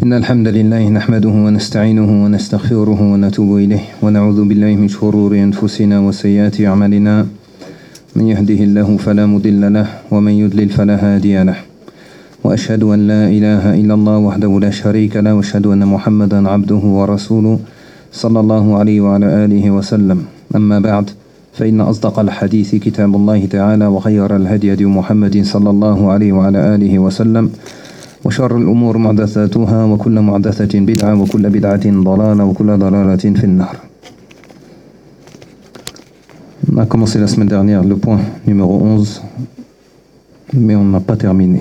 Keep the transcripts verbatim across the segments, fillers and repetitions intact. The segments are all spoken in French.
إن الحمد لله نحمده ونستعينه ونستغفره ونتوب إليه ونعوذ بالله من شرور أنفسنا وسيئات أعمالنا من يهده الله فلا مضل له ومن يضلل فلا هادي له وأشهد أن لا إله إلا الله وحده لا شريك له وأشهد أن محمدا عبده ورسوله صلى الله عليه وعلى آله وسلم. أما بعد فإن أصدق الحديث كتاب الله تعالى وخير الهدي هدي محمد صلى الله عليه وعلى آله وسلم وشر الأمور محدثاتها وكل محدثة بدعة وكل بدعة ضلالة وكل ضلالة في النار. On a commencé la semaine dernière le point numéro onze, mais on n'a pas terminé.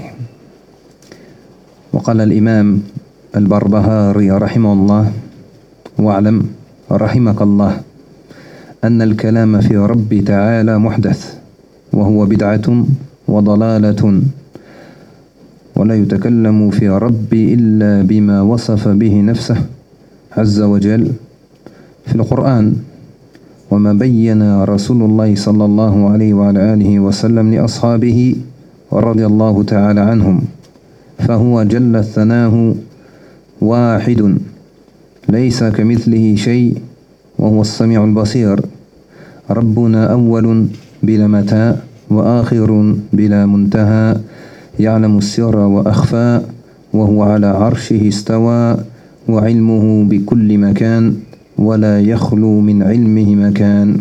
وقال الإمام البربهاري رحمه الله: واعلم رحمك الله أن الكلام في رب تعالى محدث وهو بدعة وضلالة ولا يتكلم في ربي إلا بما وصف به نفسه عز وجل في القرآن وما بين رسول الله صلى الله عليه وعلى آله وسلم لأصحابه رضي الله تعالى عنهم، فهو جل ثناه واحد ليس كمثله شيء وهو السميع البصير. ربنا أول بلا متى وآخر بلا منتهى يعلم السر وأخفى وهو على عرشه استوى وعلمه بكل مكان ولا يخلو من علمه مكان.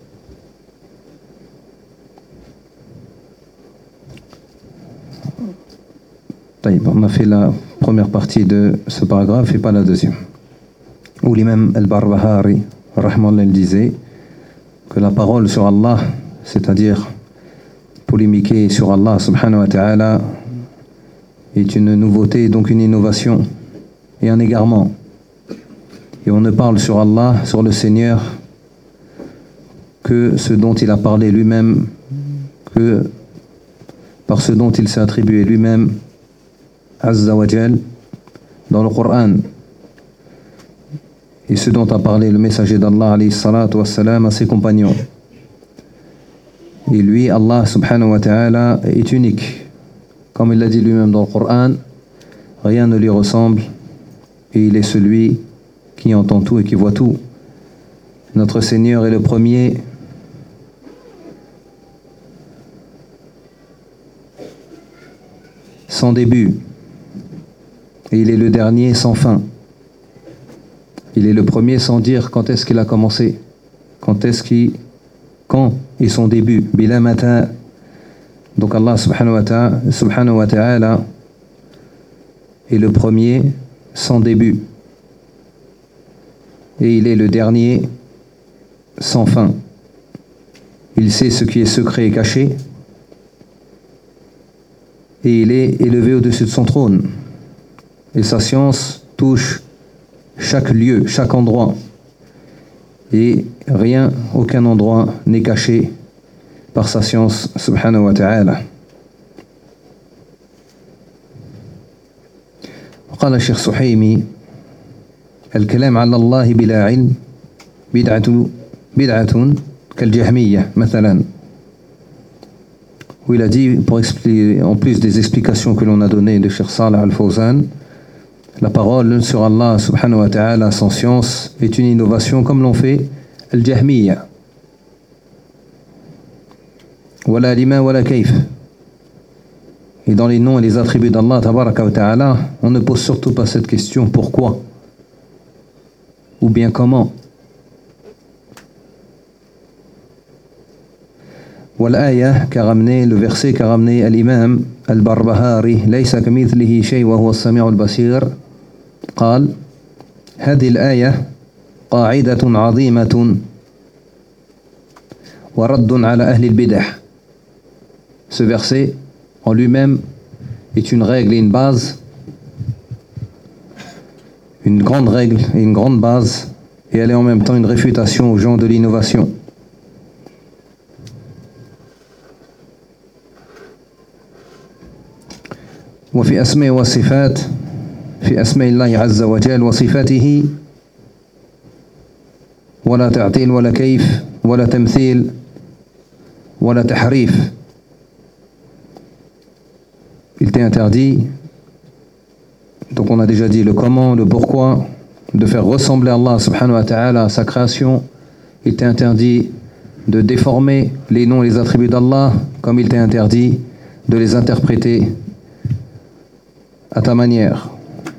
On a fait la première partie de ce paragraphe et pas la deuxième, où l'imam al-Barbahari rahmallah disait que la parole sur Allah, c'est-à-dire polémiquer sur Allah subhanahu wa ta'ala, est une nouveauté, donc une innovation et un égarement. Et on ne parle sur Allah, sur le Seigneur, que ce dont il a parlé lui-même, que par ce dont il s'est attribué lui-même, Azza wa Jal, dans le Coran, et ce dont a parlé le messager d'Allah alayhi salatu wassalam à ses compagnons. Et lui, Allah subhanahu wa ta'ala, est unique. Comme il l'a dit lui-même dans le Coran, rien ne lui ressemble et il est celui qui entend tout et qui voit tout. Notre Seigneur est le premier sans début et il est le dernier sans fin. Il est le premier sans dire quand est-ce qu'il a commencé, quand est-ce qu'il quand est son début. Bila mata. Donc Allah subhanahu wa ta'ala, subhanahu wa ta'ala est le premier sans début et il est le dernier sans fin. Il sait ce qui est secret et caché et il est élevé au-dessus de son trône et sa science touche chaque lieu, chaque endroit, et rien, aucun endroit n'est caché par sa science subhanahu wa ta'ala. وقال الشيخ سحيمي: الكلام على الله بلا علم بدعة بدعة كالجهمية مثلا. Où il a dit, pour expliquer, en plus des explications que l'on a données de Cheikh Salih Al-Fawzan, la parole sur Allah subhanahu wa ta'ala sans science est une innovation comme l'ont fait Al-Jahmiya. Wala lima wala kayf. Et dans les noms et les attributs d'Allah tabaraka wa ta'ala, on ne pose surtout pas cette question: pourquoi ou bien comment. والآية qu'a ramené le verset qu'a ramené l'imam al-Barbahari: ليس كمثله شيء وهو السميع البصير. قال: هذه الآية قاعدة عظيمة ورد على أهل البدع. Ce verset en lui-même est une règle et une base, une grande règle et une grande base, et elle est en même temps une réfutation aux gens de l'innovation. وفي أسماء وصفات في أسماء الله عز وجل وصفاته ولا تعطيل ولا كيف ولا تمثيل ولا تحريف. Il t'est interdit Donc on a déjà dit le comment, le pourquoi, de faire ressembler Allah subhanahu wa ta'ala à sa création. Il t'est interdit de déformer les noms et les attributs d'Allah, comme il t'est interdit de les interpréter à ta manière.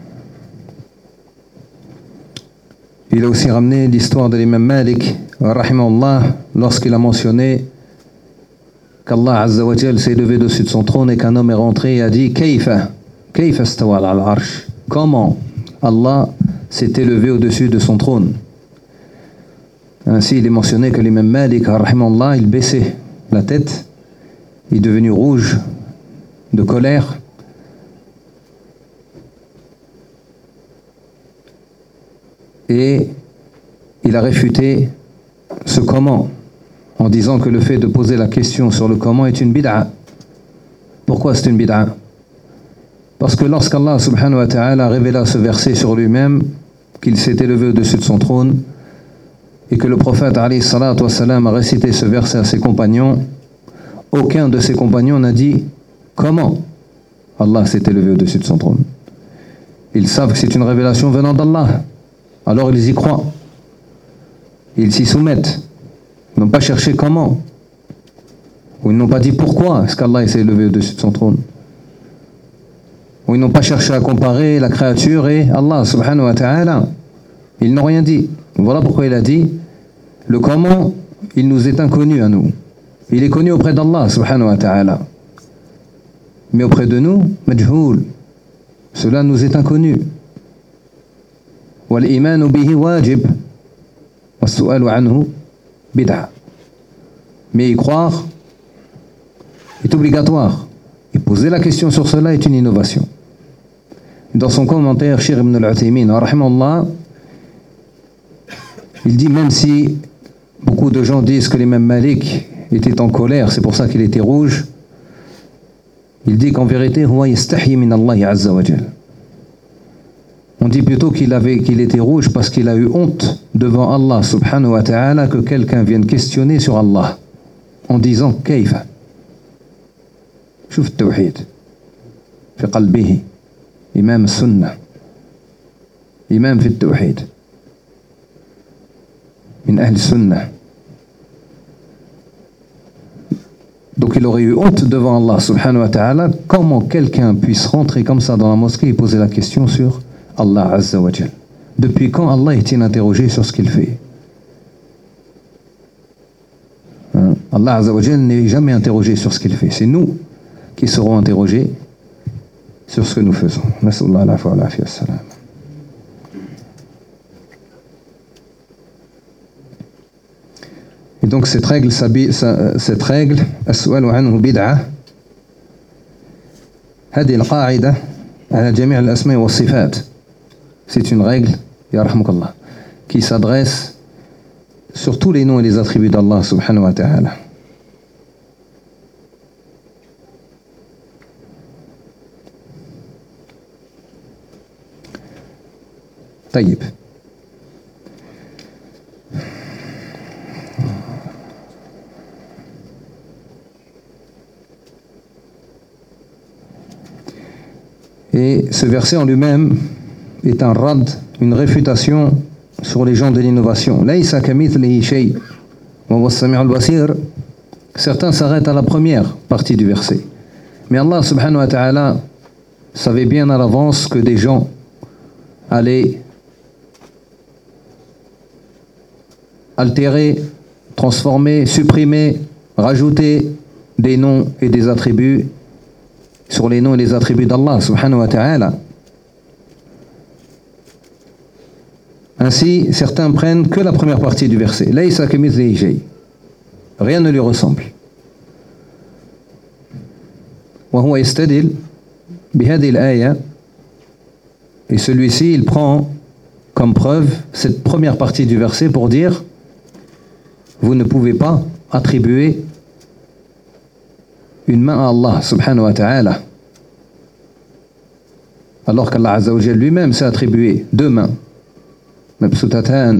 Il a aussi ramené l'histoire de l'imam Malik, rahimahullah, lorsqu'il a mentionné qu'Allah Azza wa Jal s'est levé dessus de son trône et qu'un homme est rentré et a dit Kayfa, Kayfa stawa al-arsh. Comment Allah s'est élevé au-dessus de son trône. Ainsi, il est mentionné que l'imam Malik, rahimahullah, il baissait la tête, il est devenu rouge de colère. Et il a réfuté ce comment en disant que le fait de poser la question sur le comment est une bid'a. Pourquoi c'est une bid'a? Parce que lorsqu'Allah subhanahu wa ta'ala révéla ce verset sur lui-même, qu'il s'est élevé au-dessus de son trône, et que le prophète alayhi salatu wa salam a récité ce verset à ses compagnons, aucun de ses compagnons n'a dit comment Allah s'est élevé au-dessus de son trône. Ils savent que c'est une révélation venant d'Allah. Alors ils y croient. Ils s'y soumettent. Ils n'ont pas cherché comment. Ou ils n'ont pas dit pourquoi est-ce qu'Allah s'est élevé au-dessus de son trône. Ou ils n'ont pas cherché à comparer la créature et Allah subhanahu wa ta'ala. Ils n'ont rien dit. Voilà pourquoi il a dit le comment, il nous est inconnu à nous. Il est connu auprès d'Allah subhanahu wa ta'ala. Mais auprès de nous, majhoul. Cela nous est inconnu. والإيمان به واجب والسؤال عنه بدعة. Mais y croire est obligatoire. Et poser la question sur cela est une innovation. Dans son commentaire, Cheikh Ibn al-Uthaymin, rahimahullah, il dit même si beaucoup de gens disent que l'imam Malik était en colère, c'est pour ça qu'il était rouge, il dit qu'en vérité, huwa yastahi min Allah azza wa jal. On dit plutôt qu'il avait, qu'il était rouge parce qu'il a eu honte devant Allah subhanahu wa ta'ala que quelqu'un vienne questionner sur Allah en disant Kayfa. شوف التوحيد في قلبه إمام السنة إمام في التوحيد من أهل السنة. Donc il aurait eu honte devant Allah subhanahu wa ta'ala. Comment quelqu'un puisse rentrer comme ça dans la mosquée et poser la question sur Allah Azza wa Jal. Depuis quand Allah est-il interrogé sur ce qu'il fait? Hein? Allah Azza wa Jal n'est jamais interrogé sur ce qu'il fait. C'est nous qui seront interrogés sur ce que nous faisons. Nas'Allah al-afwa wal-afiya as-salam. Et donc cette règle, cette règle, as-su'alu anhu bid'ah, هذه القاعدة على جميع الأسماء والصفات. C'est une règle, ya rahmukallah, qui s'adresse sur tous les noms et les attributs d'Allah subhanahu wa ta'ala. طيب. Et ce verset en lui-même est un rad, une réfutation sur les gens de l'innovation. Laysa kamithlihi shay wa huwa as-sami'ul basir. Certains s'arrêtent à la première partie du verset. Mais Allah subhanahu wa ta'ala savait bien à l'avance que des gens allaient altérer, transformer, supprimer, rajouter des noms et des attributs sur les noms et les attributs d'Allah subhanahu wa ta'ala. Ainsi, certains prennent que la première partie du verset. Laysa kamithlihi shay. Rien ne lui ressemble. Wa huwa yastadil bihadhihi al-aya. Et celui-ci, il prend comme preuve cette première partie du verset pour dire vous ne pouvez pas attribuer une main à Allah subhanahu wa ta'ala, alors qu'Allah Azza wa Jal lui-même s'est attribué deux mains, mabsutatan,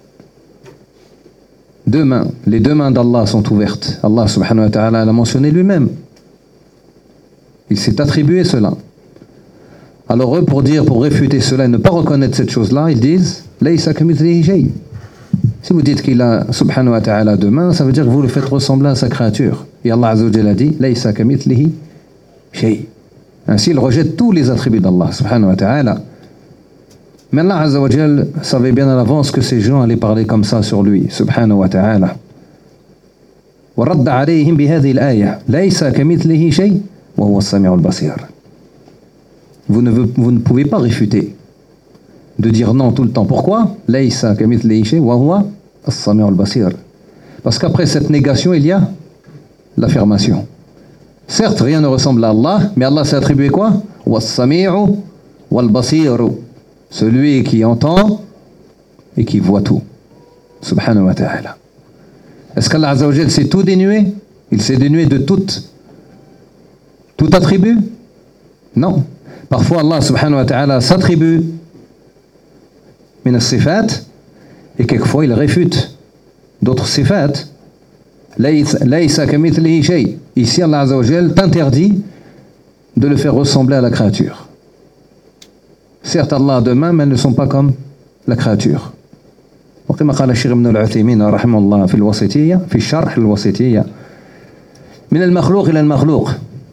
deux mains, les deux mains d'Allah sont ouvertes. Allah subhanahu wa ta'ala l'a mentionné lui-même, il s'est attribué cela. Alors eux, pour dire, pour réfuter cela et ne pas reconnaître cette chose-là, ils disent Laysa kamithlihi shay. Si vous dites qu'il a subhanahu wa ta'ala deux mains, ça veut dire que vous le faites ressembler à sa créature. Et Allah Azza wa Jalla a dit Laysa kamithlihi shay. Ainsi, il rejette tous les attributs d'Allah subhanahu wa ta'ala. Mais Allah Azza wa Jalla savait bien à l'avance que ces gens allaient parler comme ça sur lui, subhanahu wa ta'ala. ورد عليهم بهذه الآية ليس كمثله شيء وهو السميع البصير. Vous ne, vous ne pouvez pas réfuter de dire non tout le temps. Pourquoi? ليس كمثله شيء وهو السميع البصير. Parce qu'après cette négation, il y a l'affirmation. Certes, rien ne ressemble à Allah, mais Allah s'est attribué quoi? والسميع والبصير. Celui qui entend et qui voit tout. Subhanahu wa ta'ala. Est-ce qu'Allah Azza wa Jal s'est tout dénué? Il s'est dénué de tout, tout attribut? Non. Parfois Allah subhanahu wa ta'ala s'attribue min as-sifat et quelquefois il réfute d'autres sifat. Laysa kamithlihi shay. Ici Allah Azza wa Jal t'interdit de le faire ressembler à la créature. Certes Allah a deux mains, mais elles ne sont pas comme la créature. وكما قال الشيخ ابن العثيمين رحمه الله في الوسطية في الشرح الوسطية من المخلوق إلى المخلوق.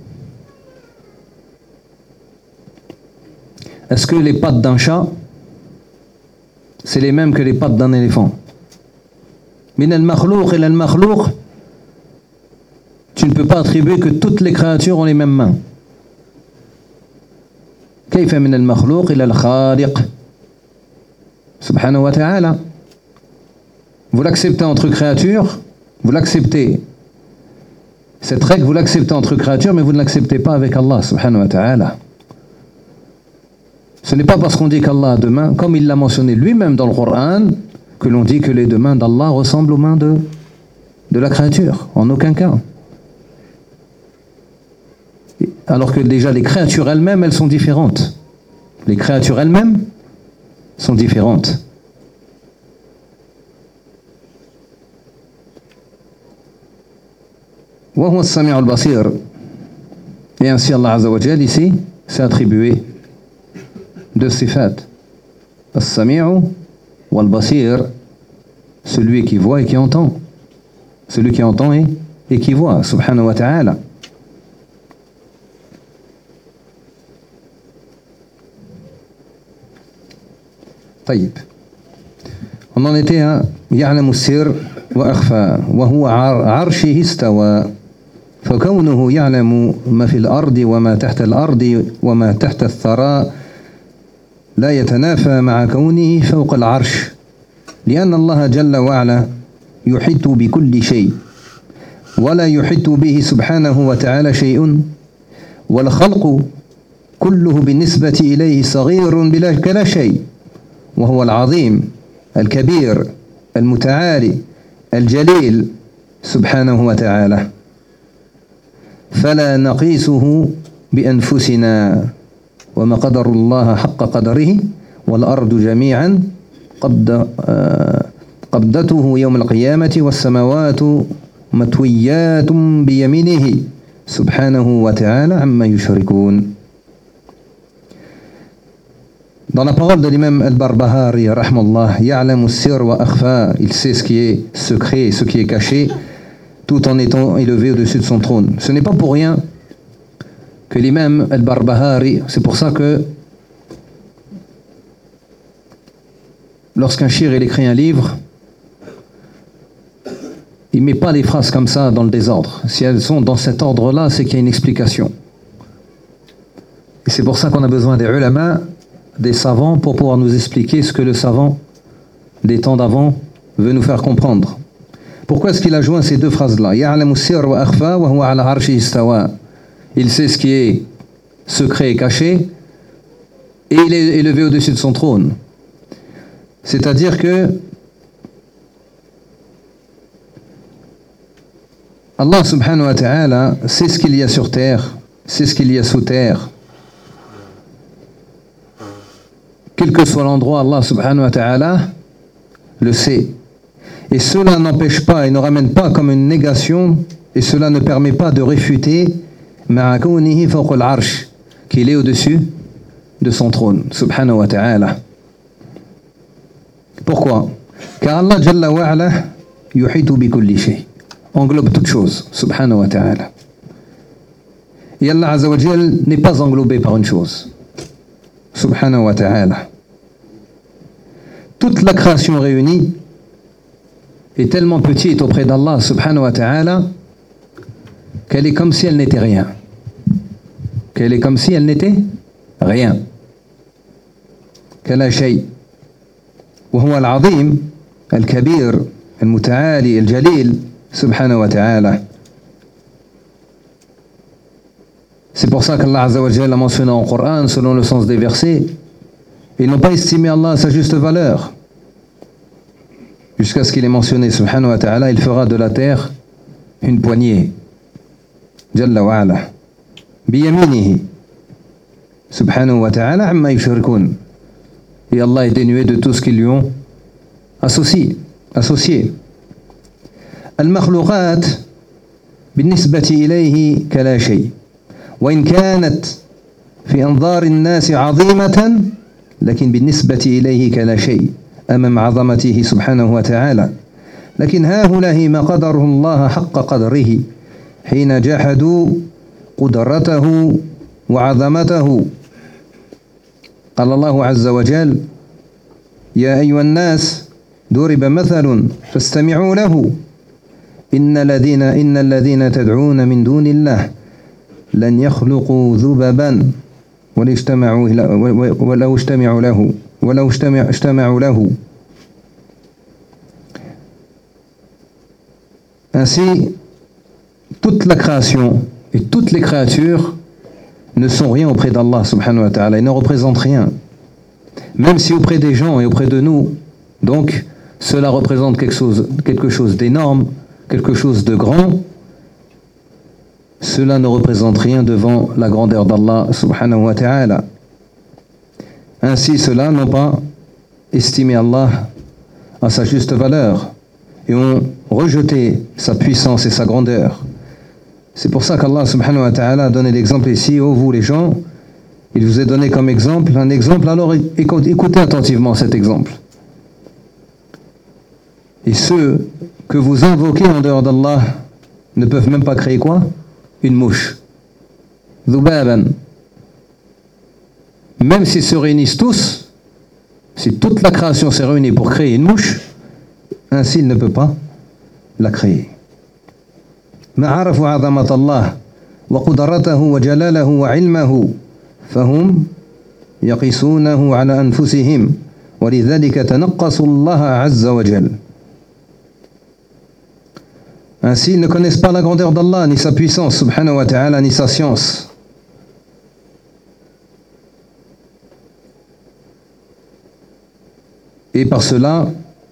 Est-ce que les pattes d'un chat c'est les mêmes que les pattes d'un éléphant? من المخلوق إلى المخلوق, tu ne peux pas attribuer que toutes les créatures ont les mêmes mains. كيف من المخلوق إلى الخالق سبحانه وتعالى. Vous l'acceptez entre créatures, vous l'acceptez. Cette règle, vous l'acceptez entre créatures, mais vous ne l'acceptez pas avec Allah, subhanahu wa ta'ala. Ce n'est pas parce qu'on dit qu'Allah a deux mains, comme il l'a mentionné lui-même dans le Coran, que l'on dit que les deux mains d'Allah ressemblent aux mains de, de la créature. En aucun cas. Alors que déjà les créatures elles-mêmes, elles sont différentes. Les créatures elles-mêmes sont différentes. وهو السميع البصير. Et ainsi Allah Azza wa Jal ici s'est attribué deux sifat. As-Sami'u wal-Basir, celui qui voit et qui entend. Celui qui entend et, et qui voit, subhanahu wa ta'ala. طيب. On en était à يعلم السر وأخفى وهو عرشه استوى. فكونه يعلم ما في الأرض وما تحت الأرض وما تحت الثرى لا يتنافى مع كونه فوق العرش لأن الله جل وعلا يحيط بكل شيء ولا يحيط به سبحانه وتعالى شيء والخلق كله بالنسبة إليه صغير بلا كلا شيء وهو العظيم الكبير المتعالي الجليل سبحانه وتعالى فلا نقيسه بأنفسنا وما قدر الله حق قدره والأرض جميعا قبض قبضته يوم القيامة والسماوات مطويات بيمينه سبحانه وتعالى عما يشركون. Dans la parole de l'imam al-Barbahari, rahmallah, ya'lamu sir wa akhfa, il sait ce qui est secret et ce qui est caché, tout en étant élevé au-dessus de son trône. Ce n'est pas pour rien que l'imam al-Barbahari, c'est pour ça que lorsqu'un shir il écrit un livre, il ne met pas les phrases comme ça dans le désordre. Si elles sont dans cet ordre-là, c'est qu'il y a une explication. Et c'est pour ça qu'on a besoin des ulama, des savants, pour pouvoir nous expliquer ce que le savant des temps d'avant veut nous faire comprendre. Pourquoi est-ce qu'il a joint ces deux phrases-là? Ya'lamu sir wa akhfa wa huwa ala arshi istawa. Il sait ce qui est secret et caché, et il est élevé au-dessus de son trône. C'est-à-dire que Allah subhanahu wa ta'ala sait ce qu'il y a sur terre, sait ce qu'il y a sous terre. Quel que soit l'endroit, Allah subhanahu wa ta'ala le sait. Et cela n'empêche pas et ne ramène pas comme une négation, et cela ne permet pas de réfuter qu'il est au-dessus de son trône, subhanahu wa ta'ala. Pourquoi? Car Allah Jalla wa ala yuhitu bi kulli shay, englobe toute chose, subhanahu wa ta'ala. Et Allah Azza wa Jal n'est pas englobé par une chose, subhanahu wa ta'ala. Toute la création réunie est tellement petite auprès d'Allah subhanahu wa ta'ala qu'elle est comme si elle n'était rien. Qu'elle est comme si elle n'était rien. كلا شيء وهو العظيم الكبير المتعالي الجليل سبحانه وتعالى. C'est pour ça qu'Allah Azza wa Jalla a mentionné en Coran, selon le sens des versets, ils n'ont pas estimé Allah à sa juste valeur. Jusqu'à ce qu'il ait mentionné, subhanahu wa ta'ala, il fera de la terre une poignée. Jalla wa ala. Biyaminihi. Subhanahu wa ta'ala, amma yushrikun. Et Allah est dénué de tout ce qu'ils lui ont associé. associé. المخلوقات بالنسبة إليه كلا شيء وإن كانت في أنظار الناس عظيمة لكن بالنسبة إليه كلا شيء أمام عظمته سبحانه وتعالى. لكن هؤلاء ما قدره الله حق قدره حين جحدوا قدرته وعظمته. قال الله عز وجل: يا أيها الناس ضرب مثل فاستمعوا له إن الذين إن الذين تدعون من دون الله لن يخلقوا ذبابا ولو اجتمعوا ولو اجتمعوا له ولو اجتمعوا له. Ainsi, toute la création et toutes les créatures ne sont rien auprès d'Allah subhanahu wa ta'ala, ils ne représentent rien. Même si auprès des gens et auprès de nous, donc, cela représente quelque chose, quelque chose d'énorme, quelque chose de grand, cela ne représente rien devant la grandeur d'Allah subhanahu wa ta'ala. Ainsi, ceux-là n'ont pas estimé Allah à sa juste valeur et ont rejeté sa puissance et sa grandeur. C'est pour ça qu'Allah subhanahu wa ta'ala a donné l'exemple ici: ô vous les gens, il vous est donné comme exemple un exemple, alors écoutez attentivement cet exemple. Et ceux que vous invoquez en dehors d'Allah ne peuvent même pas créer quoi? Une mouche. Dhubaban. Même s'ils se réunissent tous, si toute la création s'est réunie pour créer une mouche, ainsi il ne peut pas la créer. ما عرفوا عظمة الله وقدرته وجلاله وعلمه فهم يقيسونه على أنفسهم ولذلك تنقصوا الله عز وجل. Ainsi, ils ne connaissent pas la grandeur d'Allah, ni sa puissance, subhanahu wa ta'ala, ni sa science. Et par cela,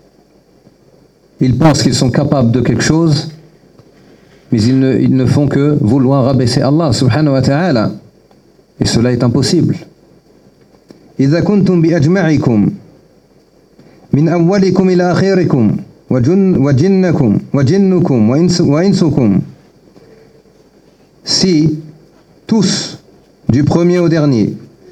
ils pensent qu'ils sont capables de quelque chose, mais ils ne, ils ne font que vouloir rabaisser Allah, subhanahu wa ta'ala. Et cela est impossible. إذا كنتم بأجمعكم من أولكم إلى آخركم وجن وجنكم وجنكم وإنسكم. Si tous, du premier au dernier,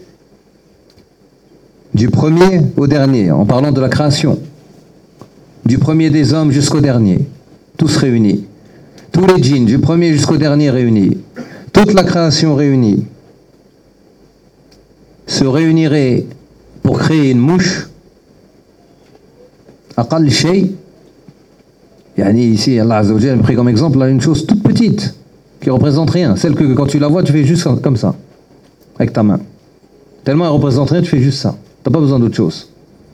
du premier au dernier, en parlant de la création, du premier des hommes jusqu'au dernier, tous réunis, tous les djinns, du premier jusqu'au dernier réunis, toute la création réunie, se réunirait pour créer une mouche, aqal shay, yani ici Allah Azza wa Jalla a pris comme exemple là, une chose toute petite qui représente rien, celle que quand tu la vois tu fais juste comme ça avec ta main, tellement elle représente rien, tu fais juste ça, tu n'as pas besoin d'autre chose.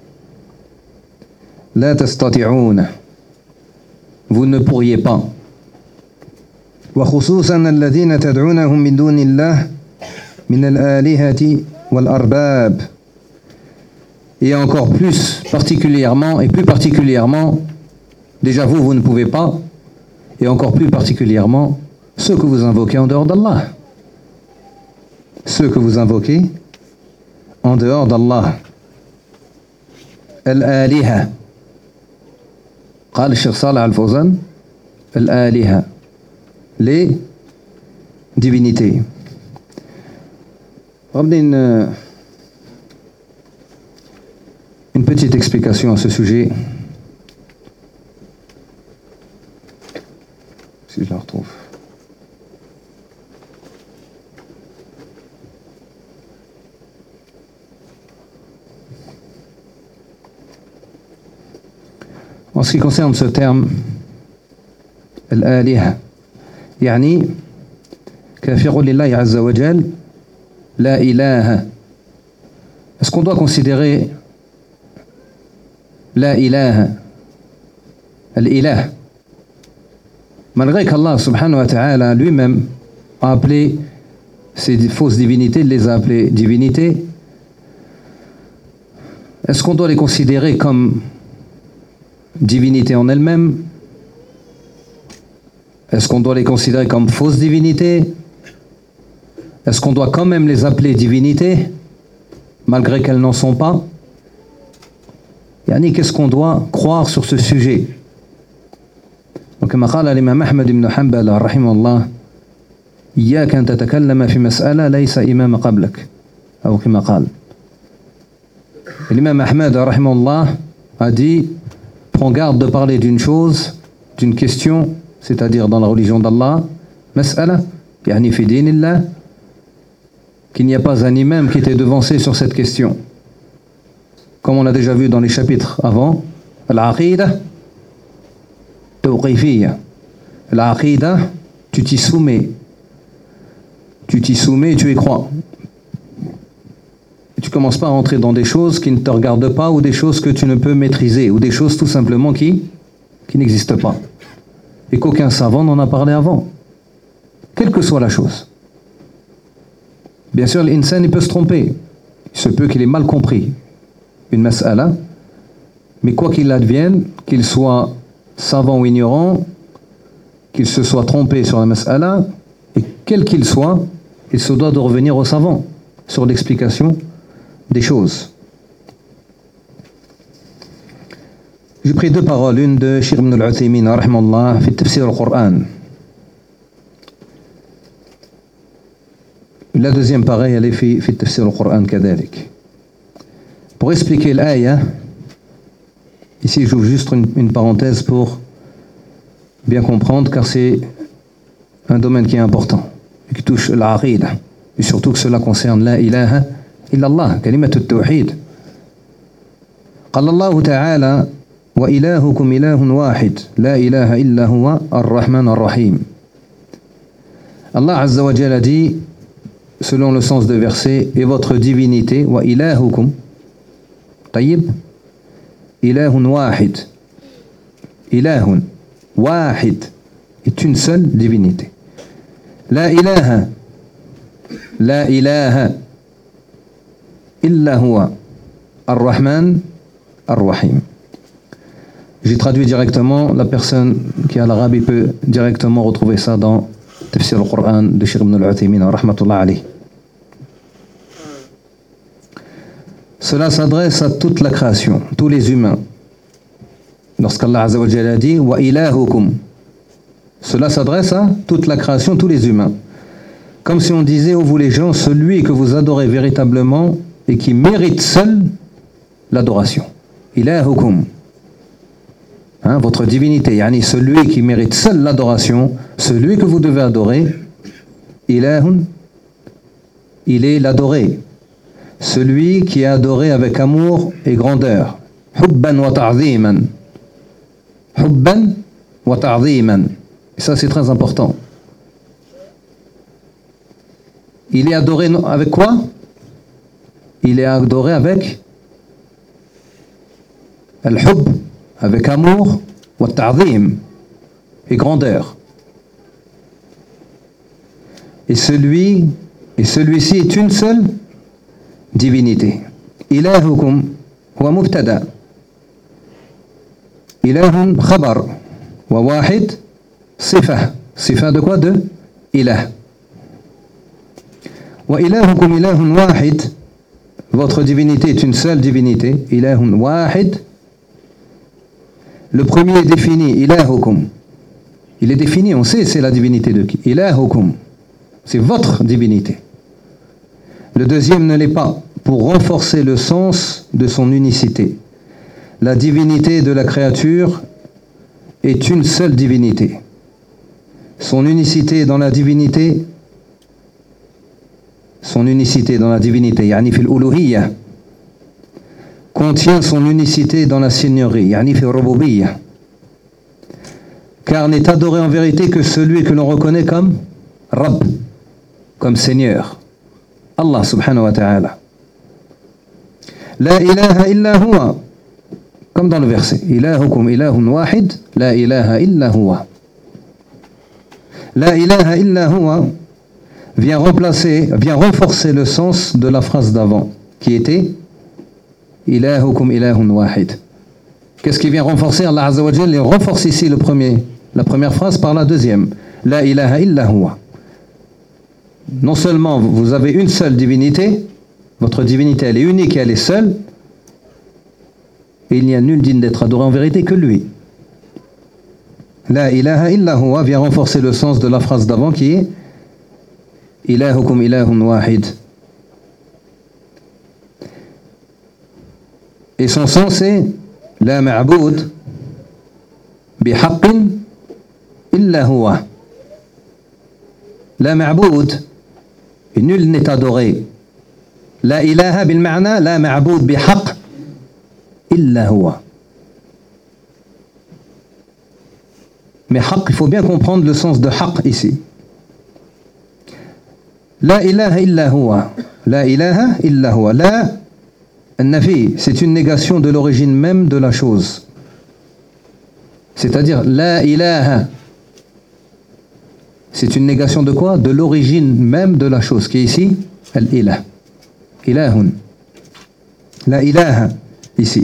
La tastati'oun, vous ne pourriez pas. Wa khususan alladhina tad'unahum min dunillah min al-alihati wal arbab. Et encore plus particulièrement, et plus particulièrement, déjà vous, vous ne pouvez pas, et encore plus particulièrement, ceux que vous invoquez en dehors d'Allah. Ceux que vous invoquez en dehors d'Allah. Al-aliha. قال الشيخ صالح الفوزان الآلهة, les divinités. ربنا Une petite explication à ce sujet. Si je la retrouve. En ce qui concerne ce terme, al-aliha, yani kafirun lillahi azza wa jal, la ilaha. Est-ce qu'on doit considérer la ilaha, al-ilah, malgré qu'Allah subhanahu wa ta'ala lui-même a appelé ces fausses divinités, les a appelées divinités, est-ce qu'on doit les considérer comme divinités en elles-mêmes? Est-ce qu'on doit les considérer comme fausses divinités? Est-ce qu'on doit quand même les appeler divinités, malgré qu'elles n'en sont pas? Yani, qu'est-ce qu'on doit croire sur ce sujet? وكما قال الإمام أحمد بن حنبل رحمه الله إياك أن تتكلم في مسألة ليس إمام قبلك أو كما قال. L'imam Ahmed رحمه الله a dit: prends garde de parler d'une chose, d'une question, c'est-à-dire dans la religion d'Allah, mas'ala, yani fi dinillah, qu'il n'y a pas un imam qui t'ait devancé sur cette question. Comme on l'a déjà vu dans les chapitres avant, al-aqidah tawqifiyya. Al-aqidah, tu t'y soumets. Tu t'y soumets et tu y crois. Et tu ne commences pas à rentrer dans des choses qui ne te regardent pas ou des choses que tu ne peux maîtriser ou des choses tout simplement qui, qui n'existent pas. Et qu'aucun savant n'en a parlé avant. Quelle que soit la chose. Bien sûr, l'insan, il peut se tromper. Il se peut qu'il ait mal compris une mas'ala, mais quoi qu'il advienne, qu'il soit savant ou ignorant, qu'il se soit trompé sur la mas'ala, et quel qu'il soit, il se doit de revenir au savant sur l'explication des choses. J'ai pris deux paroles, une de Cheikh Ibn al-Uthaymin, rahimahullah, fi tafsir al-Qur'an. La deuxième pareille, elle est fi, fi tafsir al-Qur'an kadalik. Pour expliquer l'ayah, ici j'ouvre juste une, une parenthèse pour bien comprendre, car c'est un domaine qui est important, et qui touche l'aqidah, et surtout que cela concerne la ilaha illallah, kalimat al-tawhid. قال الله تعالى وإلهكم إله واحد لا إله إلا هو الرحمن الرحيم. Allah Azza wa Jalla dit, selon le sens de verset, et votre divinité, wa ilahukum, tayyib, ilahun wahid, ilahun wahid, est une seule divinité. La ilaha, la ilaha, illa huwa, ar-Rahman, ar-Rahim. J'ai traduit directement, la personne qui a l'arabe peut directement retrouver ça dans Tafsir al-Qur'an de Cheikh Ibn al-Uthaymin, rahmatullah alayh. Cela s'adresse à toute la création, tous les humains. Lorsqu'Allah Azza wa Jalla dit wa ilahukum, cela s'adresse à toute la création, tous les humains. Comme si on disait, ô vous les gens, celui que vous adorez véritablement et qui mérite seul l'adoration. Ilahukum. Hein, votre divinité, yani celui qui mérite seul l'adoration, celui que vous devez adorer, ilahun, il est l'adoré. Celui qui est adoré avec amour et grandeur. Hubban wa ta'ziman. Hubban wa ta'ziman. Et ça c'est très important. Il est adoré avec quoi? Il est adoré avec al-hubb, avec amour, wa ta'zim, et grandeur. Et celui, et celui-ci est une seule divinité. Ilahukum huwa mubtada. Ilahun khabar. Wa wahid sifa. Sifa de quoi? De ilah. Wa ilahukum ilahun wahid. Votre divinité est une seule divinité. Ilahun wahid. Le premier est défini, ilahukum. Il est défini, on sait c'est la divinité de qui? Ilahukum. C'est votre divinité. Le deuxième ne l'est pas, pour renforcer le sens de son unicité. la divinité de la créature est une seule divinité. Son unicité dans la divinité, son unicité dans la divinité, yani fil uluhiyya, contient son unicité dans la seigneurie, yani fil rububiyya. Car n'est adoré en vérité que celui que l'on reconnaît comme Rabb, comme Seigneur, Allah subhanahu wa ta'ala. La ilaha illa huwa, comme dans le verset, ilahukum ilahun wahid, la ilaha illa huwa. La ilaha illa huwa vient remplacer, vient renforcer le sens de la phrase d'avant, qui était ilahukum ilahun wahid. Qu'est-ce qui vient renforcer? Allah Azza wa Jalla renforce ici le premier, la première phrase par la deuxième. La ilaha illa huwa. Non seulement vous avez une seule divinité, votre divinité elle est unique et elle est seule, et il n'y a nul digne d'être adoré en vérité que lui. La ilaha illa huwa vient renforcer le sens de la phrase d'avant qui est ilahukum ilahun wahid. Et son sens est la ma'boud bihaqqin illa huwa. La ma'boud, et nul n'est adoré. La ilaha bil ma'na la ma'boud bihaqq illa huwa. Mais haqq, il faut bien comprendre le sens de haqq ici. La ilaha illa huwa. La ilaha illa huwa. La nafi, c'est une négation de l'origine même de la chose. C'est-à-dire, la ilaha, c'est une négation de quoi? De l'origine même de la chose, qui est ici, al-ilah. Ilahun. La ilaha, ici.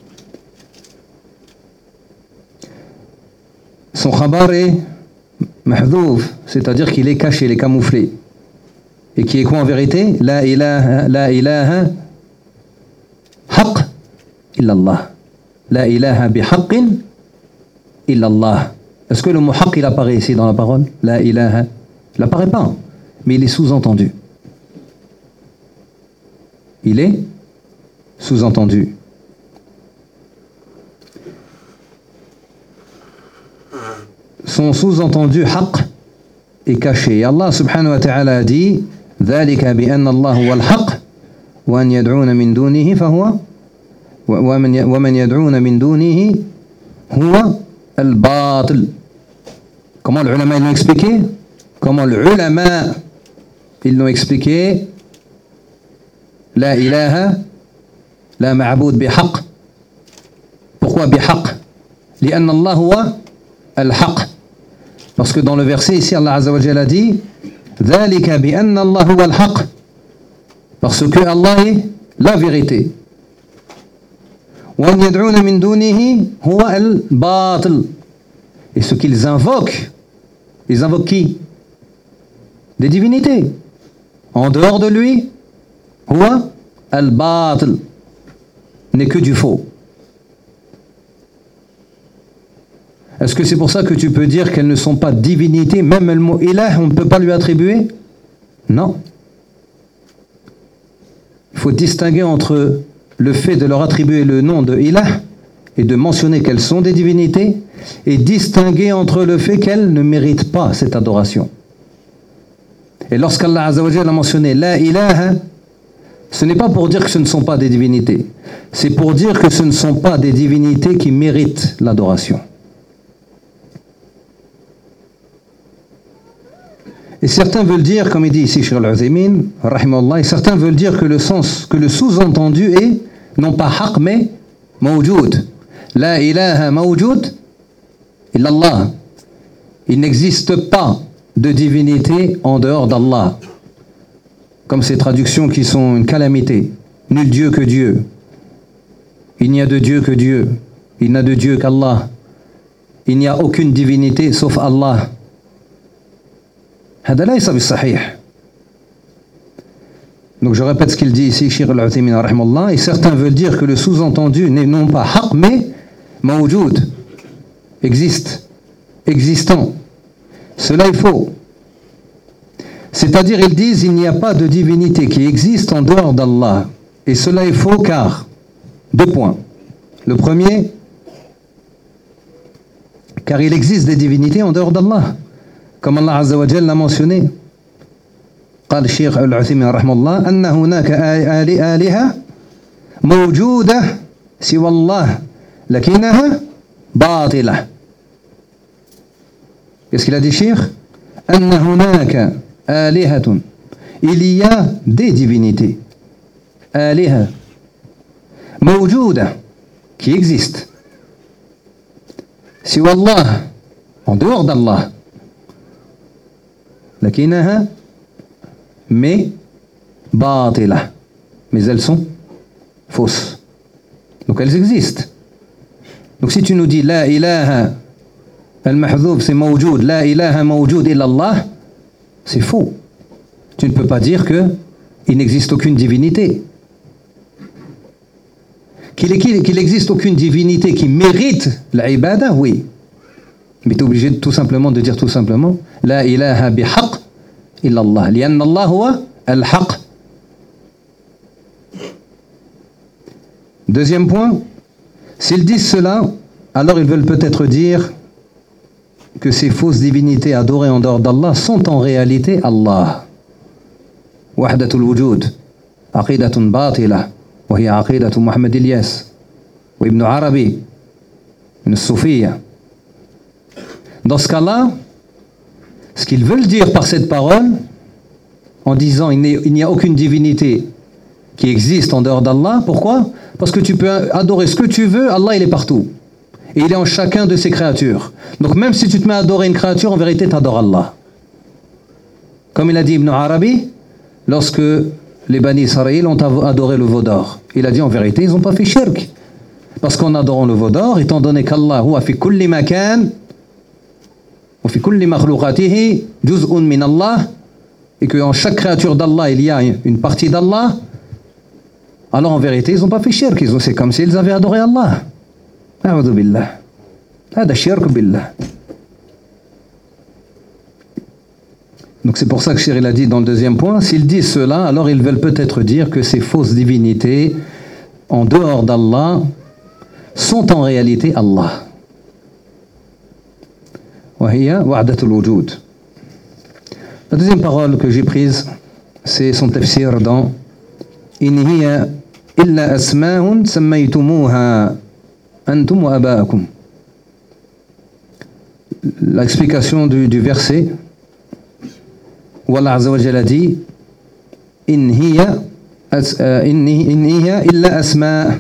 Son khabar est mahdhouf, c'est-à-dire qu'il est caché, il est camouflé. Et qui est quoi en vérité? La ilaha, la ilaha haqq illallah. La ilaha bihaqqin illallah. Est-ce que le mot haqq il apparaît ici dans la parole? La ilaha. Il n'apparaît pas, mais il est sous-entendu. Il est sous-entendu. Son sous-entendu haqq est caché. Et Allah subhanahu wa ta'ala a dit ذلك بأن الله هو الحق وأن يدعون من دونه فهو ومن يدعون من دونه هو الباطل. Comment les ulama l'ont expliqué? Comment les ulama ils l'ont expliqué? La ilaha la ma'boud bihaq. Pourquoi bihaq? لأن الله هو الحق. Parce que dans le verset ici Allah Azza wa Jalla a dit ذلك بأن الله هو الحق. Parce que Allah est la vérité. وأن يدعون من دونه هو الباطل. Et ce qu'ils invoquent, ils invoquent qui? Des divinités. En dehors de lui, huwa al-batil, n'est que du faux. Est-ce que c'est pour ça que tu peux dire qu'elles ne sont pas divinités? Même le mot ilah, on ne peut pas lui attribuer? Non. Il faut distinguer entre le fait de leur attribuer le nom de ilah et de mentionner qu'elles sont des divinités, et distinguer entre le fait qu'elles ne méritent pas cette adoration. Et lorsqu'Allah Azza wa Jalla a mentionné la ilaha, ce n'est pas pour dire que ce ne sont pas des divinités, c'est pour dire que ce ne sont pas des divinités qui méritent l'adoration. Et certains veulent dire, comme il dit ici Cheikh Al-Uthaymin, rahimahullah, et certains veulent dire que le sens, que le sous-entendu est non pas haq mais mawjoud. La ilaha mawjoud illallah. Il n'existe pas de divinité en dehors d'Allah. Comme ces traductions qui sont une calamité. Nul Dieu que Dieu. Il n'y a de Dieu que Dieu. Il n'a de Dieu qu'Allah. Il n'y a aucune divinité sauf Allah. هذا ليس بالصحيح. Donc je répète ce qu'il dit ici, Cheikh Al-Uthaymin rahimahullah, et certains veulent dire que le sous-entendu n'est non pas haq mais mawjoud, existe, existant. Cela est faux. C'est-à-dire ils disent il n'y a pas de divinité qui existe en dehors d'Allah. Et cela est faux car, deux points. Le premier, car il existe des divinités en dehors d'Allah, comme Allah Azza wa Jalla l'a mentionné. قال الشيخ العثيمين رحمه الله أن هناك آلهة موجودة سوى الله لكنها باطلة. Qu'est-ce qu'il a dit, Cheikh? أن هناك آلهة, il y a des divinités, آلهة موجودة, qui existent, سوى الله, en dehors d'Allah, لكنها mais باطلة, mais elles sont fausses. Donc elles existent. Donc si tu nous dis la ilaha al-mahdoub c'est mawjoud, la ilaha mawjoud illa Allah, c'est faux. Tu ne peux pas dire que il n'existe aucune divinité. Qu'il, qu'il, qu'il existe aucune divinité qui mérite l'ibada, oui. Mais tu es obligé de, tout simplement de dire tout simplement la ilaha bihaq illa Allah. Lianna Allah huwa al-haq. Deuxième point, s'ils disent cela, alors ils veulent peut-être dire que ces fausses divinités adorées en dehors d'Allah sont en réalité Allah. Wahdatul wujud, aqidatun batila, wa hiya aqidatu Muhammad Ilyas, wa Ibn Arabi, une soufia. Dans ce cas-là, ce qu'ils veulent dire par cette parole, en disant il n'y a aucune divinité qui existe en dehors d'Allah, pourquoi? Parce que tu peux adorer ce que tu veux, Allah il est partout. Et il est en chacun de ses créatures. Donc même si tu te mets à adorer une créature, en vérité tu adores Allah. Comme il a dit Ibn Arabi, lorsque les Bani Israël ont adoré le veau d'or, il a dit en vérité ils n'ont pas fait shirk. Parce qu'en adorant le veau d'or, étant donné qu'Allah huwa fi kulli makan wa fi kulli makhluqatihi juz'un min Allah, et qu'en chaque créature d'Allah il y a une partie d'Allah, alors en vérité ils n'ont pas fait shirk, c'est comme s'ils avaient adoré Allah. A'udhu billah. Hada shirk billah. Donc c'est pour ça que Cheikh il a dit dans le deuxième point, s'ils disent cela, alors ils veulent peut-être dire que ces fausses divinités en dehors d'Allah sont en réalité Allah. Wa hiya wahdatul wujud. La deuxième parole que j'ai prise, c'est son tafsir dans In hiya illa asma'un sammaytumuha antum wa aba'akum. L'explication du, du verset où Allah Azza wa Jalla dit In hiya in hiya illa asma'.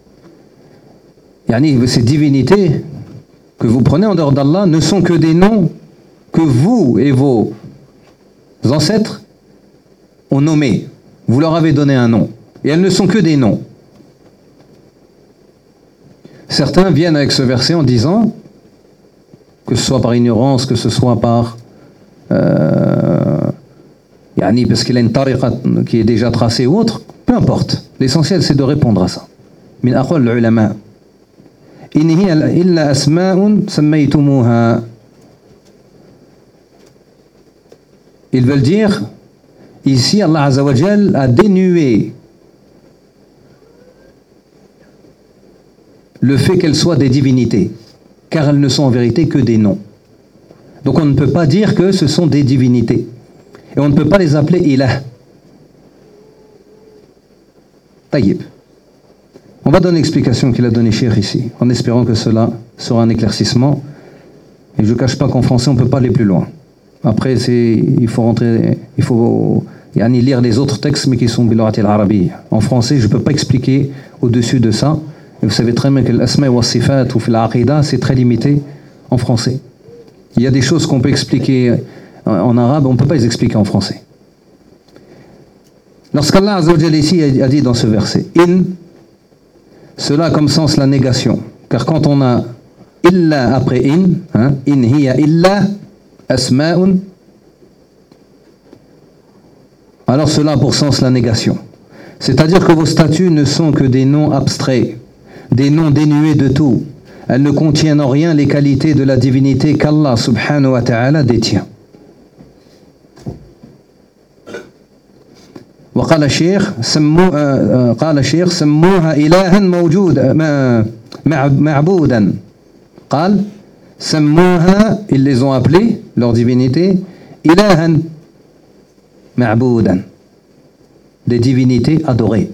Yani ces divinités que vous prenez en dehors d'Allah ne sont que des noms que vous et vos ancêtres ont nommés. Vous leur avez donné un nom. Et elles ne sont que des noms. Certains viennent avec ce verset en disant, que ce soit par ignorance, que ce soit par... Euh, yani parce qu'il a une tariqa qui est déjà tracée ou autre, peu importe. L'essentiel c'est de répondre à ça. Min aqwal l'ulama. In hiya illa asma'un sammaytumuha. Ils veulent dire, ici Allah Azza wa Jal a dénué le fait qu'elles soient des divinités, car elles ne sont en vérité que des noms. Donc on ne peut pas dire que ce sont des divinités. Et on ne peut pas les appeler ilah. Taïb. On va donner l'explication qu'il a donnée Cheikh ici, en espérant que cela sera un éclaircissement. Et je ne cache pas qu'en français on ne peut pas aller plus loin. Après, c'est, il faut rentrer, il faut yani, lire les autres textes, mais qui sont bilorat al-arabi. En français, je ne peux pas expliquer au-dessus de ça. Et vous savez très bien que l'asma wa sifat ou l'aqida, c'est très limité en français. Il y a des choses qu'on peut expliquer en arabe, on ne peut pas les expliquer en français. Lorsqu'Allah Azza wa Jalla ici a dit dans ce verset, in, cela a comme sens la négation. Car quand on a illa après in, hein, in hiya illa asma'un, alors cela a pour sens la négation. C'est-à-dire que vos statuts ne sont que des noms abstraits, des noms dénués de tout. Elles ne contiennent en rien les qualités de la divinité qu'Allah subhanahu wa ta'ala détient. وقال الشيخ سمو قال الشيخ سموها إلها موجود معبودا قال سموها ils les ont appelés leur divinité إلها معبودا des divinités adorées.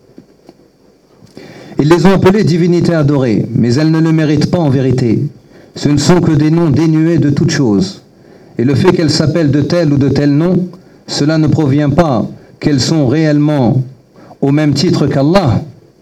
Ils les ont appelées divinités adorées, mais elles ne le méritent pas en vérité. Ce ne sont que des noms dénués de toute chose. Et le fait qu'elles s'appellent de tel ou de tel nom, cela ne provient pas qu'elles sont réellement au même titre qu'Allah,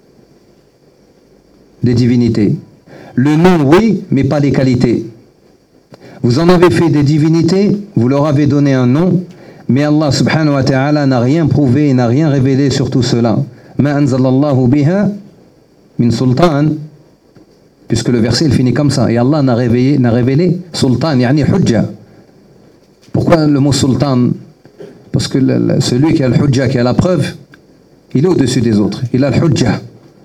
des divinités. Le nom, oui, mais pas les qualités. Vous en avez fait des divinités, vous leur avez donné un nom, mais Allah subhanahu wa ta'ala n'a rien prouvé et n'a rien révélé sur tout cela. Ma anzalallahu biha min sultan, puisque le verset il finit comme ça, et Allah n'a révélé, n'a révélé sultan, yani hujja. Pourquoi le mot sultan? Parce que le, le, celui qui a le hujja, qui a la preuve, il est au-dessus des autres. Il a le hujja.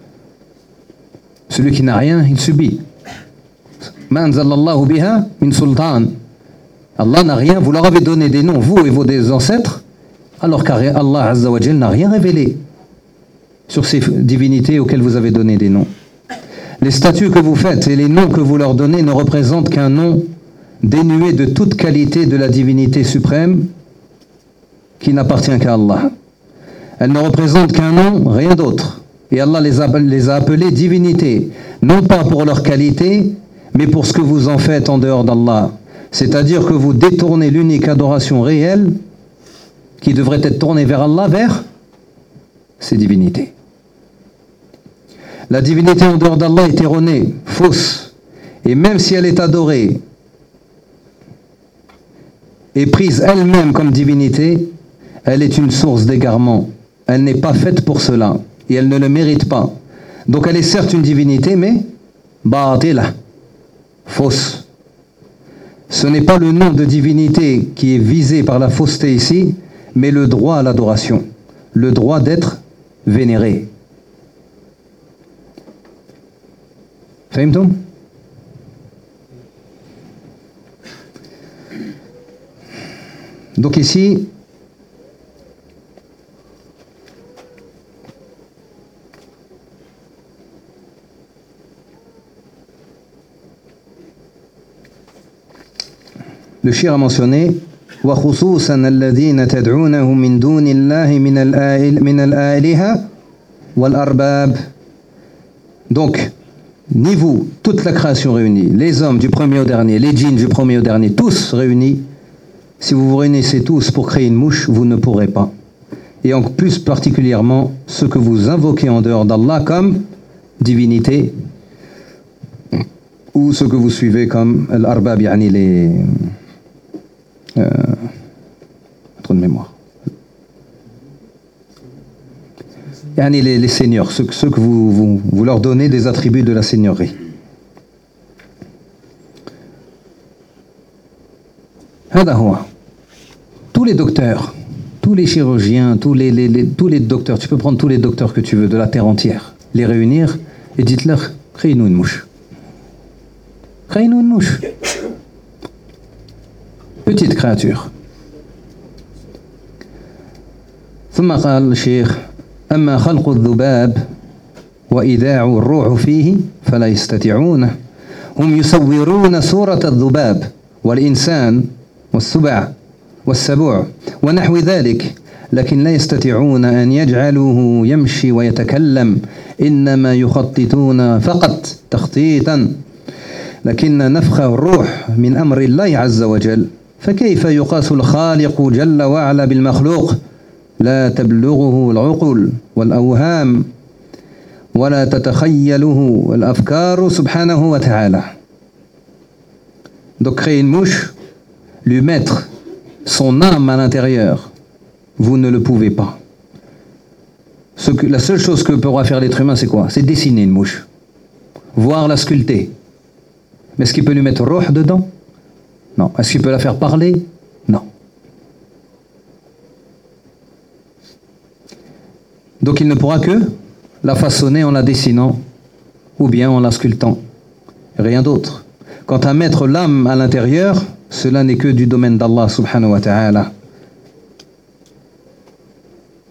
Celui qui n'a rien, il subit. Ma anzalallahu biha min sultan. Allah n'a rien, vous leur avez donné des noms, vous et vos des ancêtres, alors qu'Allah Azza wa Jal n'a rien révélé sur ces divinités auxquelles vous avez donné des noms. Les statues que vous faites et les noms que vous leur donnez ne représentent qu'un nom dénué de toute qualité de la divinité suprême qui n'appartient qu'à Allah. Elles ne représentent qu'un nom, rien d'autre. Et Allah les a, les a appelées divinités, non pas pour leur qualité, mais pour ce que vous en faites en dehors d'Allah. C'est-à-dire que vous détournez l'unique adoration réelle qui devrait être tournée vers Allah, vers ces divinités. La divinité en dehors d'Allah est erronée, fausse, et même si elle est adorée et prise elle-même comme divinité, elle est une source d'égarement. Elle n'est pas faite pour cela, et elle ne le mérite pas. Donc elle est certes une divinité, mais batila, fausse. Ce n'est pas le nom de divinité qui est visé par la fausseté ici, mais le droit à l'adoration, le droit d'être vénéré. فهمتم؟ Donc ici, le shir a mentionné وخصوصا الذين تدعونه من دون الله من الآل من الآلهة والأرباب. Donc ni vous, toute la création réunie, les hommes du premier au dernier, les djinns du premier au dernier, tous réunis, si vous vous réunissez tous pour créer une mouche, vous ne pourrez pas. Et en plus particulièrement ce que vous invoquez en dehors d'Allah comme divinité, ou ce que vous suivez comme l'arbab, yani les euh, trop de mémoire. Yani les, les seigneurs, ceux, ceux que vous, vous, vous leur donnez des attributs de la seigneurie. Tous les docteurs, tous les chirurgiens, tous les, les, les, tous les docteurs, tu peux prendre tous les docteurs que tu veux de la terre entière, les réunir et dites-leur, créez-nous une mouche. Créez-nous une mouche. Petite créature. ثم قال الشيخ أما خلق الذباب وإيداع الروح فيه فلا يستطيعونه. هم يصورون صورة الذباب والإنسان والسبع والسبوع ونحو ذلك، لكن لا يستطيعون أن يجعلوه يمشي ويتكلم، إنما يخططون فقط تخطيطا، لكن نفخ الروح من أمر الله عز وجل، فكيف يقاس الخالق جل وعلا بالمخلوق؟ لا تبلغه العقول والأوهام ولا تتخيله الأفكار سبحانه وتعالى. Donc créer une mouche, lui mettre son âme à l'intérieur, vous ne le pouvez pas. Ce que, la seule chose que pourra faire l'être humain, c'est quoi? C'est dessiner une mouche, voire la sculpter. Mais est-ce qu'il peut lui mettre ruh dedans? Non. Est-ce qu'il peut la faire parler? Non. Donc il ne pourra que la façonner en la dessinant ou bien en la sculptant. Rien d'autre. Quant à mettre l'âme à l'intérieur, cela n'est que du domaine d'Allah subhanahu wa ta'ala.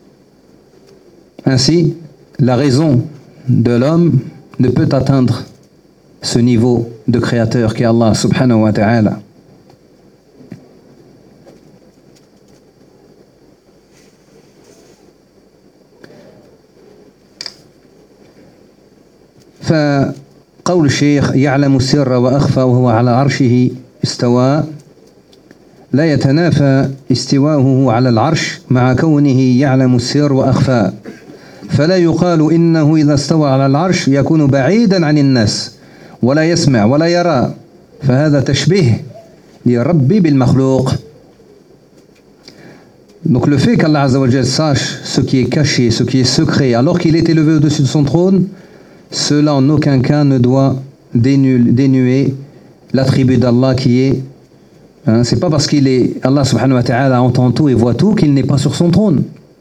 Ainsi, la raison de l'homme ne peut atteindre ce niveau de créateur qu'est Allah subhanahu wa ta'ala. فقول الشيخ يعلم السر وأخفى وهو على عرشه استوى لا يتنافى استواؤه على العرش مع كونه يعلم السر وأخفى فلا يقال إنه إذا استوى على العرش يكون بعيدا عن الناس ولا يسمع ولا يرى فهذا تشبيه للرب بالمخلوق. Donc le fait qu'Allah Azza wa Jal sache ce qui est caché, ce qui est secret alors qu'il est élevé au-dessus de son trône, cela en aucun cas ne doit dénu- dénuer l'attribut d'Allah qui est hein, c'est pas parce qu'il est Allah subhanahu wa ta'ala entend tout et voit tout qu'il n'est pas sur son trône.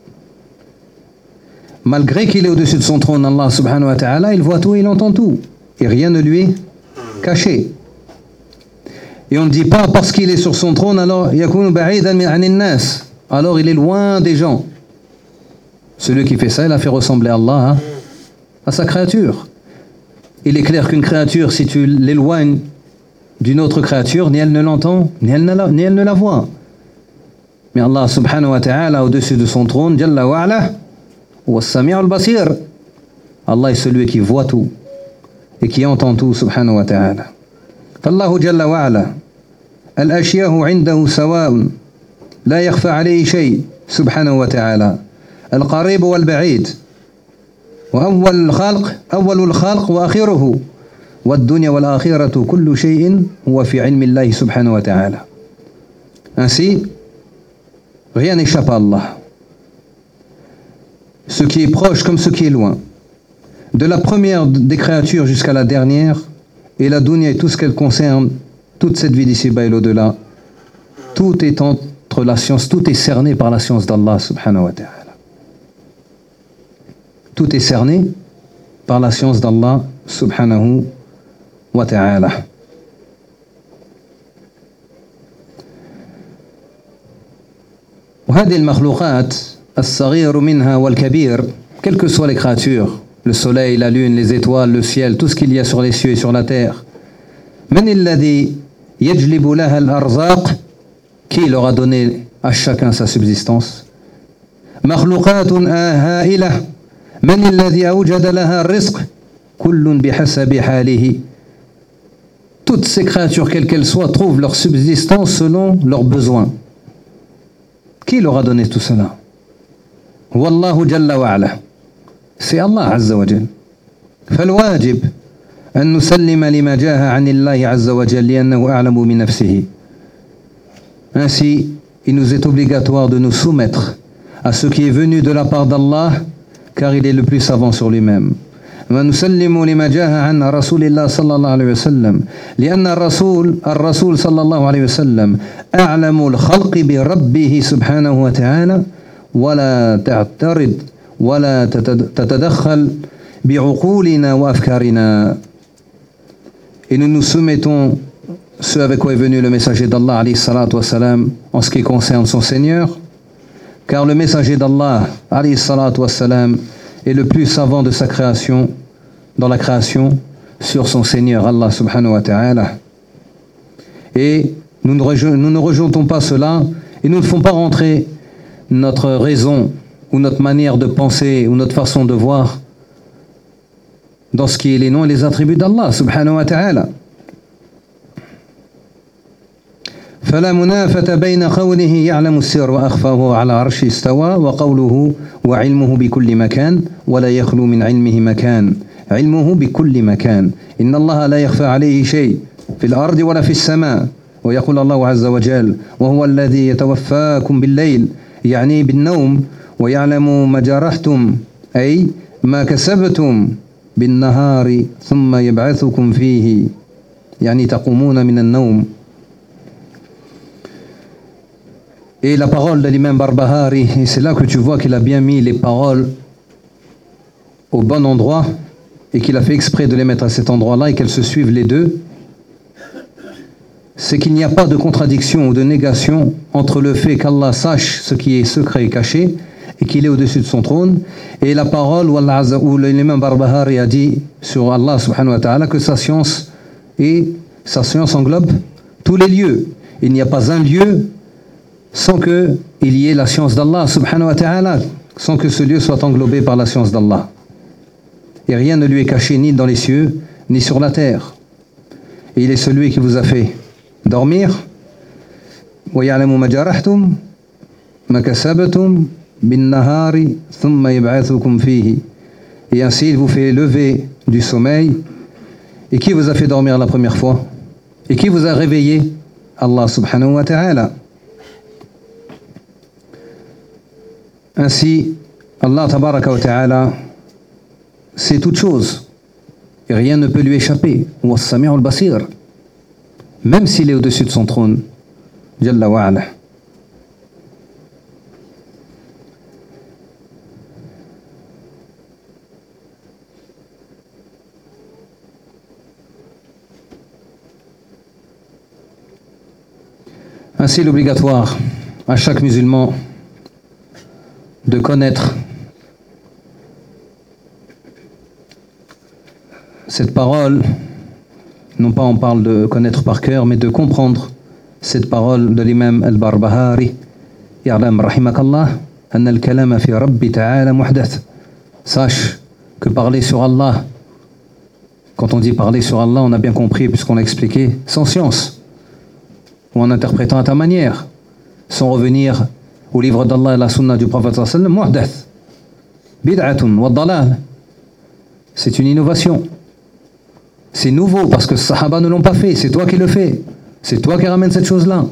Malgré qu'il est au-dessus de son trône, Allah subhanahu wa ta'ala, il voit tout et il entend tout. Et rien ne lui est caché. Et on ne dit pas parce qu'il est sur son trône, alors yakunu ba'idan min anin nas. Alors il est loin des gens. Celui qui fait ça, il a fait ressembler Allah hein, à sa créature. Il est clair qu'une créature, si tu l'éloignes d'une autre créature, ni elle ne l'entend, ni elle ne la, ni elle ne la voit. Mais Allah subhanahu wa ta'ala, au-dessus de son trône, Jalla wa ala, was-sami'u al-basir. Allah est celui qui voit tout et qui entend tout, subhanahu wa ta'ala. فالله جل وعلا الأشياء عنده سواء لا يخفى عليه شيء سبحانه وتعالى القريب والبعيد وأول الخلق أول الخلق وآخره والدنيا والآخرة كل شيء هو في علم الله سبحانه وتعالى. Ainsi, rien n'échappe à Allah. Ce qui est proche comme ce qui est loin. De la première des créatures jusqu'à la dernière, et la dunya et tout ce qu'elle concerne, toute cette vie d'ici-bas et l'au-delà, tout est entre la science, tout est cerné par la science d'Allah subhanahu wa ta'ala. Tout est cerné par la science d'Allah subhanahu wa ta'ala. وهذه المخلوقات الصغير منها والكبير, quelles que soient les créatures, le soleil, la lune, les étoiles, le ciel, tout ce qu'il y a sur les cieux et sur la terre. من الذي يجلب لها الأرزاق, qui leur a donné à chacun sa subsistance. مخلوقات هائلة, من الذي أوجد لها الرزق, كل بحسب حاله. Toutes ces créatures, quelles qu'elles soient, trouvent leur subsistance selon leurs besoins. Qui leur a donné tout cela? Wallahu jalla wa ala. C'est Allah Azza wa Jal. فالواجب أن نسلم لما جاء عن الله عز وجل لأنه أعلم من نفسه. Ainsi, il nous est obligatoire de nous soumettre à ce qui est venu de la part d'Allah, car il est le plus savant sur lui-même. ونسلم لما جاء عن رسول الله صلى الله عليه وسلم لأن الرسول الرسول صلى الله عليه وسلم أعلم الخلق بربه سبحانه وتعالى ولا تعترض ولا تتدخل بعقولنا وأفكارنا. Et nous nous soumettons ce avec quoi est venu le messager d'Allah alayhi salatu wassalam en ce qui concerne son Seigneur, car le messager d'Allah alayhi salatu wassalam est le plus savant de sa création, dans la création, sur son Seigneur Allah subhanahu wa ta'ala. Et nous ne, reje- nous ne rejetons pas cela et nous ne font pas rentrer notre raison ou notre manière de penser ou notre façon de voir dans ce qui est les noms et les attributs d'Allah subhanahu wa ta'ala. فلا منافة بين قوله يعلم السر وأخفى وهو على عرشه استوى وقوله وعلمه بكل مكان ولا يخلو من علمه مكان. علمه بكل مكان, إن الله لا يخفى عليه شيء في الأرض ولا في السماء. ويقول الله عز وجل وهو الذي يتوفاكم بالليل, يعني بالنوم, ويعلم ما جرحتم أي ما كسبتم بالنهار ثم يبعثكم فيه, يعني تقومون من النوم. Et la parole de l'imam Barbahari, et c'est là que tu vois qu'il a bien mis les paroles au bon endroit et qu'il a fait exprès de les mettre à cet endroit-là et qu'elles se suivent les deux, c'est qu'il n'y a pas de contradiction ou de négation entre le fait qu'Allah sache ce qui est secret et caché et qu'il est au-dessus de son trône. Et la parole où, Allah Azza, où l'imam Barbahari a dit sur Allah subhanahu wa ta'ala que sa science, et sa science englobe tous les lieux. Il n'y a pas un lieu sans qu'il y ait la science d'Allah subhanahu wa ta'ala, sans que ce lieu soit englobé par la science d'Allah. Et rien ne lui est caché ni dans les cieux, ni sur la terre. Et il est celui qui vous a fait dormir. وَيَعْلَمُ مَا جَرَحْتُمْ مَا كَسَبْتُمْ بِالنَّهَارِ ثُمَّ يَبْعَثُكُمْ فِيهِ. Et ainsi il vous fait lever du sommeil. Et qui vous a fait dormir la première fois? Et qui vous a réveillé? Allah subhanahu wa ta'ala. Ainsi, Allah tabaraka wa ta'ala, c'est toute chose. Et rien ne peut lui échapper. Wa as-sami'ul basir. Même s'il est au-dessus de son trône. Jalla wa ala. Ainsi, il est obligatoire à chaque musulman de connaître cette parole, non pas on parle de connaître par cœur, mais de comprendre cette parole de l'imam al-Barbahari. Ya'lam rahimakallah anna al-kalama fi rabbi ta'ala muhdath. Sache que parler sur Allah, quand on dit parler sur Allah, on a bien compris puisqu'on a expliqué sans science ou en interprétant à ta manière, sans revenir au livre d'Allah et la sunna du prophète sallallahu alayhi wa sallam, muhdath, bid'atun wa dalal. C'est une innovation. C'est nouveau parce que les sahaba ne l'ont pas fait. C'est toi qui le fais. C'est toi qui ramènes cette chose-là.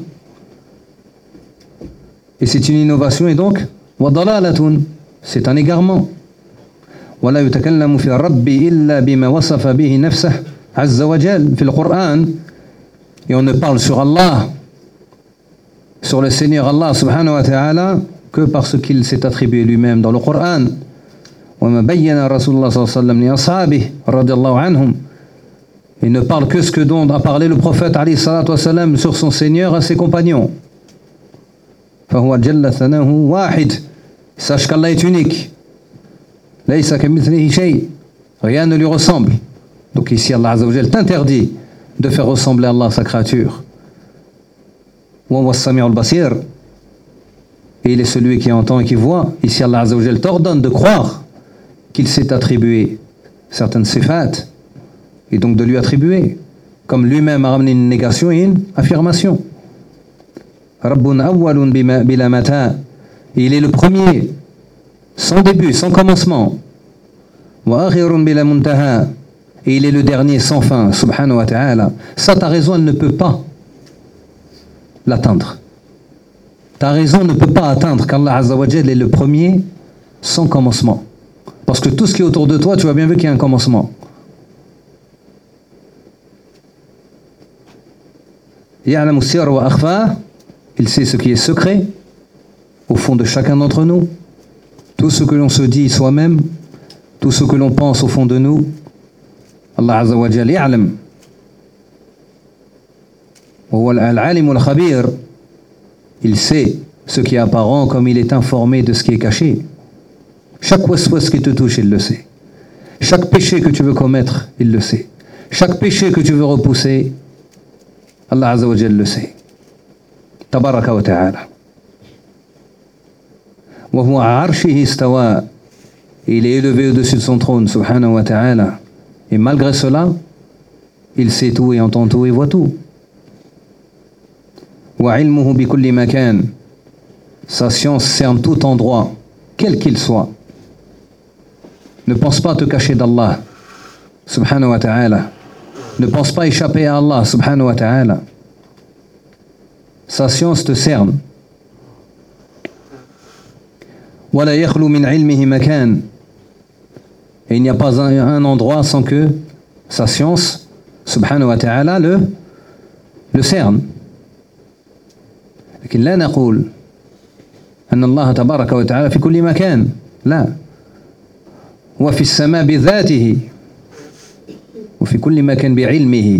Et c'est une innovation et donc, wa dalalatun, c'est un égarement. Wa la yutakallamu fi rabbi illa bima wasafa bihi nafsah azza wa jal fi al-Qur'an. Et on ne parle sur Allah, sur le Seigneur Allah subhanahu wa ta'ala, que parce qu'il s'est attribué lui-même dans le Coran. وَمَا بَيَّنَ رَسُولُ اللَّهِ صَلَّى اللَّهُ عَلَيْهِ وَسَلَّمَ لِأَصْحَابِهِ رَضِيَ اللَّهُ عَنْهُمْ. Il ne parle que ce que dont a parlé le prophète alayhi salatu wa sallam sur son Seigneur à ses compagnons. فَهُوَ جَلَّ ثَنَاهُ وَاحِدٌ. Sache qu'Allah est unique. لَيْسَ كَمِثْلِهِ شَيْءٌ. Rien ne lui ressemble. Donc ici Allah Azza wa Jalla t'interdit de faire ressembler Allah à sa créature. وَهُوَ السَّمِيعُ الْبَصِيرُ. Et il est celui qui entend et qui voit. Ici Allah Azza wa Jalla t'ordonne de croire qu'il s'est attribué certaines sifat et donc de lui attribuer, comme lui-même a ramené une négation et une affirmation. Rabbun awwalun bila mata. Il est le premier, sans début, sans commencement. Wa akhirun bila muntaha. Et il est le dernier sans fin, subhanahu wa ta'ala. Ça, ta raison, elle ne peut pas l'atteindre. Ta raison ne peut pas atteindre qu'Allah Azza wa Jalla est le premier sans commencement. Parce que tout ce qui est autour de toi, tu as bien vu qu'il y a un commencement. Ya'lamu sirra wa akhfa. Il sait ce qui est secret au fond de chacun d'entre nous. Tout ce que l'on se dit soi-même, tout ce que l'on pense au fond de nous. Allah Azza wa Jalla ya'lam. Wa huwa al-alim al-khabir. Il sait ce qui est apparent comme il est informé de ce qui est caché. Chaque waswas qui te touche, il le sait. Chaque péché que tu veux commettre, il le sait. Chaque péché que tu veux repousser, Allah Azza wa Jalla le sait. Tabaraka wa ta'ala. Wa huwa arshihi istawa. Il est élevé au-dessus de son trône, subhanahu wa ta'ala. Et malgré cela, il sait tout et entend tout et voit tout. Wa ilmuhu bi kulli makan. Sa science cerne tout endroit, quel qu'il soit. Ne pense pas te cacher d'Allah, subhanahu wa ta'ala. Ne pense pas échapper à Allah, subhanahu wa ta'ala. Sa science te cerne. Wa la yakhlu min ilmihi makan. Et il n'y a pas un, un endroit sans que sa science, subhanahu wa ta'ala, le, le cerne. لكن لا نقول أن الله تبارك وتعالى في كل مكان. لا. وفي السماء بذاته وفي كل مكان بعلمه.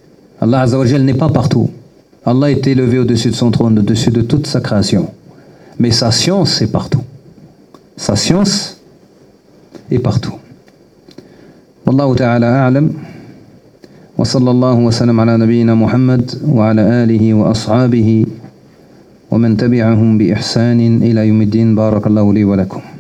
Allah Azza wa Jalla n'est pas partout. Allah est élevé au-dessus de son trône, au-dessus de toute sa création. Mais sa science est partout. Sa science est partout. Wallahu ta'ala a'lam. Wa sallallahu wa sallam ala nabiyyina Muhammad wa ala alihi wa ashabihi wa man tabi'ahum bi ihsanin ila yawmiddin. Barakallahu li wa lakum.